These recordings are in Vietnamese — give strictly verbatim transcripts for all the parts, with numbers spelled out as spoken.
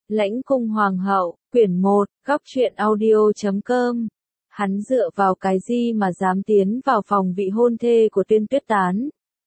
Lãnh cung hoàng hậu, quyển một, góc truyện audio chấm com. Hắn dựa vào cái gì mà dám tiến vào phòng vị hôn thê của Tuyên Tuyết Tán?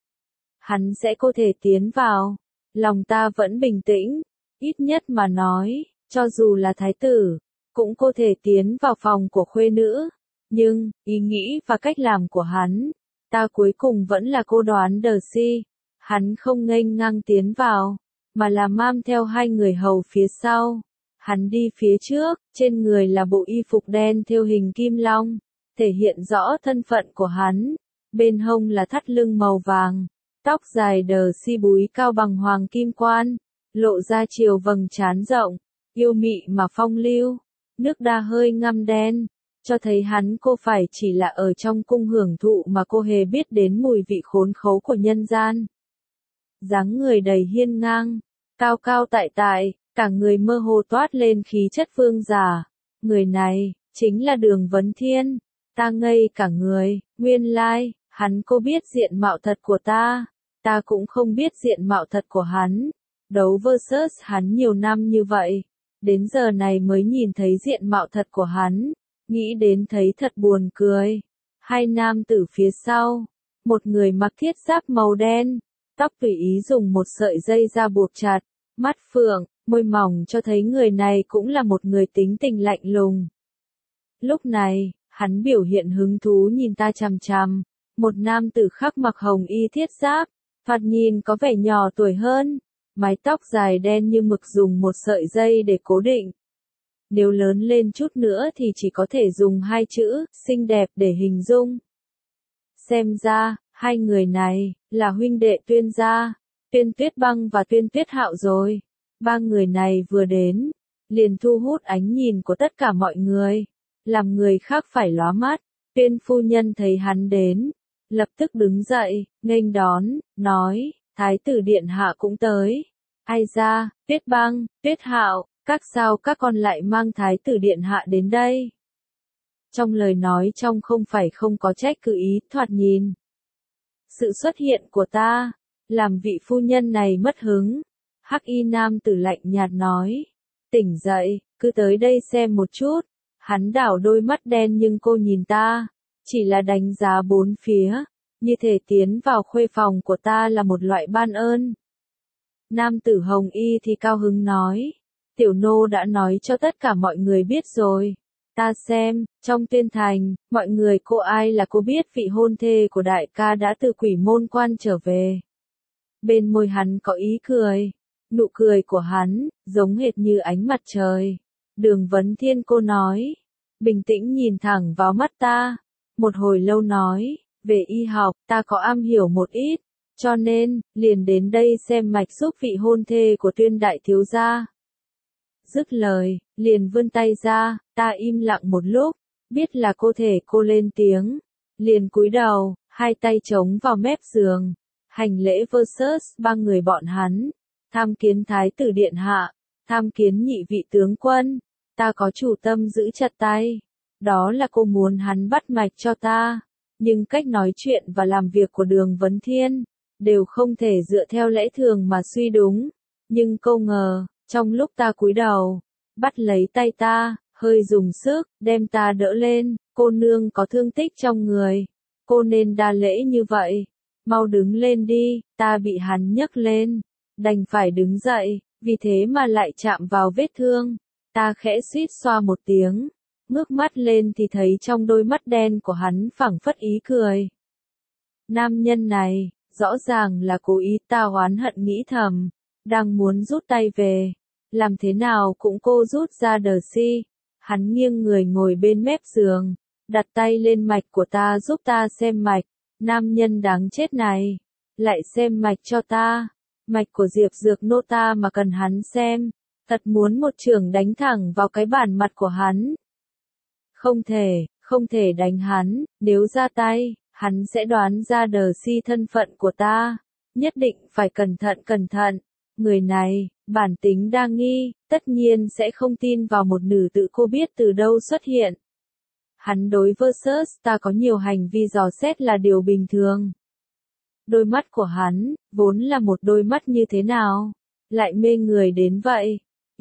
Hắn sẽ có thể tiến vào. Lòng ta vẫn bình tĩnh, ít nhất mà nói, cho dù là thái tử, cũng có thể tiến vào phòng của khuê nữ. Nhưng, ý nghĩ và cách làm của hắn, ta cuối cùng vẫn là cô đoán Darcy. Hắn không nghênh ngang tiến vào, mà là mang theo hai người hầu phía sau. Hắn đi phía trước, trên người là bộ y phục đen thêu hình kim long, thể hiện rõ thân phận của hắn. Bên hông là thắt lưng màu vàng, tóc dài Darcy búi cao bằng hoàng kim quan, lộ ra chiều vầng trán rộng, yêu mị mà phong lưu. Nước da hơi ngăm đen, cho thấy hắn cô phải chỉ là ở trong cung hưởng thụ mà cô hề biết đến mùi vị khốn khấu của nhân gian. Dáng người đầy hiên ngang, cao cao tại tại, cả người mơ hồ toát lên khí chất vương giả. Người này, chính là Đường Vấn Thiên. Ta ngây cả người, nguyên lai, hắn cô biết diện mạo thật của ta. Ta cũng không biết diện mạo thật của hắn. Đấu versus hắn nhiều năm như vậy. Đến giờ này mới nhìn thấy diện mạo thật của hắn. Nghĩ đến thấy thật buồn cười. Hai nam tử phía sau. Một người mặc thiết giáp màu đen. Tóc tùy ý dùng một sợi dây ra buộc chặt. Mắt phượng, môi mỏng cho thấy người này cũng là một người tính tình lạnh lùng. Lúc này, hắn biểu hiện hứng thú nhìn ta chằm chằm. Một nam tử khác mặc hồng y thiết giáp, thoạt nhìn có vẻ nhỏ tuổi hơn. Mái tóc dài đen như mực dùng một sợi dây để cố định. Nếu lớn lên chút nữa thì chỉ có thể dùng hai chữ, xinh đẹp để hình dung. Xem ra, hai người này, là huynh đệ Tuyên gia, Tuyên Tuyết Băng và Tuyên Tuyết Hạo rồi. Ba người này vừa đến, liền thu hút ánh nhìn của tất cả mọi người, làm người khác phải lóa mắt. Tuyên phu nhân thấy hắn đến, lập tức đứng dậy, nghênh đón, nói, Thái tử điện hạ cũng tới. Ai ra, Tuyết Băng, Tuyết Hạo, các sao các con lại mang Thái tử điện hạ đến đây? Trong lời nói trong không phải không có trách cứ ý, thoạt nhìn. Sự xuất hiện của ta, làm vị phu nhân này mất hứng. Hắc y nam tử lạnh nhạt nói, tỉnh dậy, cứ tới đây xem một chút. Hắn đảo đôi mắt đen nhưng cô nhìn ta, chỉ là đánh giá bốn phía, như thể tiến vào khuê phòng của ta là một loại ban ơn. Nam tử hồng y thì cao hứng nói, tiểu nô đã nói cho tất cả mọi người biết rồi. Ta xem, trong Tuyên thành, mọi người cô ai là cô biết vị hôn thê của đại ca đã từ Quỷ Môn Quan trở về. Bên môi hắn có ý cười, nụ cười của hắn, giống hệt như ánh mặt trời. Đường Vấn Thiên cô nói, bình tĩnh nhìn thẳng vào mắt ta, một hồi lâu nói, về y học, ta có am hiểu một ít, cho nên, liền đến đây xem mạch giúp vị hôn thê của Tuyên đại thiếu gia. Dứt lời, liền vươn tay ra, ta im lặng một lúc, biết là cô thể cô lên tiếng, liền cúi đầu, hai tay chống vào mép giường, hành lễ versus ba người bọn hắn, tham kiến Thái tử điện hạ, tham kiến nhị vị tướng quân, ta có chủ tâm giữ chặt tay, đó là cô muốn hắn bắt mạch cho ta, nhưng cách nói chuyện và làm việc của Đường Vấn Thiên, đều không thể dựa theo lẽ thường mà suy đúng, nhưng câu ngờ, trong lúc ta cúi đầu, bắt lấy tay ta, hơi dùng sức, đem ta đỡ lên, cô nương có thương tích trong người, cô nên đa lễ như vậy, mau đứng lên đi, ta bị hắn nhấc lên, đành phải đứng dậy, vì thế mà lại chạm vào vết thương, ta khẽ suýt xoa một tiếng, ngước mắt lên thì thấy trong đôi mắt đen của hắn phảng phất ý cười. Nam nhân này, rõ ràng là cố ý, ta oán hận nghĩ thầm, đang muốn rút tay về. Làm thế nào cũng cô rút ra Darcy. Hắn nghiêng người ngồi bên mép giường, đặt tay lên mạch của ta giúp ta xem mạch. Nam nhân đáng chết này, lại xem mạch cho ta. Mạch của Diệp Dược nô ta mà cần hắn xem, thật muốn một chưởng đánh thẳng vào cái bản mặt của hắn. Không thể, không thể đánh hắn, nếu ra tay, hắn sẽ đoán ra Darcy thân phận của ta. Nhất định phải cẩn thận cẩn thận. Người này, bản tính đa nghi, tất nhiên sẽ không tin vào một nữ tử cô biết từ đâu xuất hiện. Hắn đối versus ta có nhiều hành vi dò xét là điều bình thường. Đôi mắt của hắn, vốn là một đôi mắt như thế nào, lại mê người đến vậy.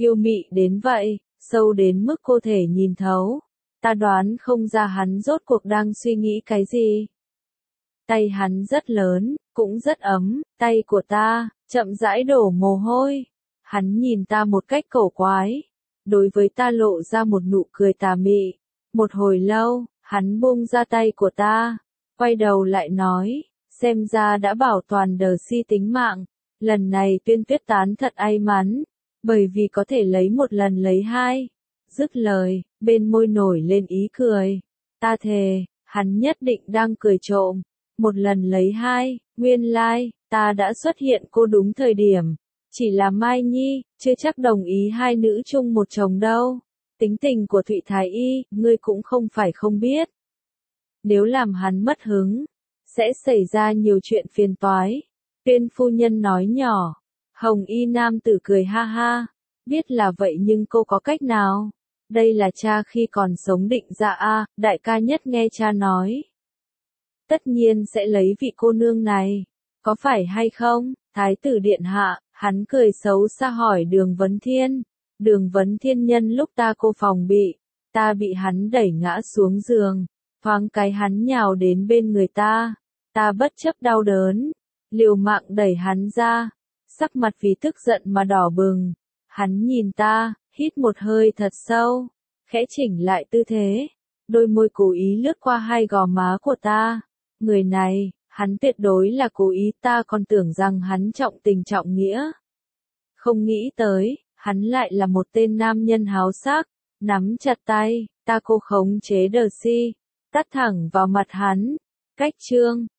Yêu mị đến vậy, sâu đến mức cô thể nhìn thấu. Ta đoán không ra hắn rốt cuộc đang suy nghĩ cái gì. Tay hắn rất lớn, cũng rất ấm, tay của ta, chậm rãi đổ mồ hôi. Hắn nhìn ta một cách cổ quái. Đối với ta lộ ra một nụ cười tà mị. Một hồi lâu, hắn buông ra tay của ta. Quay đầu lại nói, xem ra đã bảo toàn đờ si tính mạng. Lần này Tuyên Tuyết Tán thật may mắn. Bởi vì có thể lấy một lần lấy hai. Dứt lời, bên môi nổi lên ý cười. Ta thề, hắn nhất định đang cười trộm. Một lần lấy hai, nguyên lai, like, ta đã xuất hiện cô đúng thời điểm. Chỉ là Mai Nhi, chưa chắc đồng ý hai nữ chung một chồng đâu. Tính tình của Thụy Thái Y, ngươi cũng không phải không biết. Nếu làm hắn mất hứng, sẽ xảy ra nhiều chuyện phiền toái. Tuyên phu nhân nói nhỏ. Hồng Y nam tử cười ha ha. Biết là vậy nhưng cô có cách nào? Đây là cha khi còn sống định ra a, đại ca nhất nghe cha nói. Tất nhiên sẽ lấy vị cô nương này. Có phải hay không? Thái tử điện hạ, hắn cười xấu xa hỏi Đường Vấn Thiên. Đường Vấn Thiên nhân lúc ta cô phòng bị, ta bị hắn đẩy ngã xuống giường, thoáng cái hắn nhào đến bên người ta, ta bất chấp đau đớn, liều mạng đẩy hắn ra, sắc mặt vì tức giận mà đỏ bừng. Hắn nhìn ta, hít một hơi thật sâu, khẽ chỉnh lại tư thế, đôi môi cố ý lướt qua hai gò má của ta. Người này, hắn tuyệt đối là cố ý, ta còn tưởng rằng hắn trọng tình trọng nghĩa. Không nghĩ tới, hắn lại là một tên nam nhân háo sắc, nắm chặt tay, ta cô khống chế đờ si, tát thẳng vào mặt hắn. Cách chương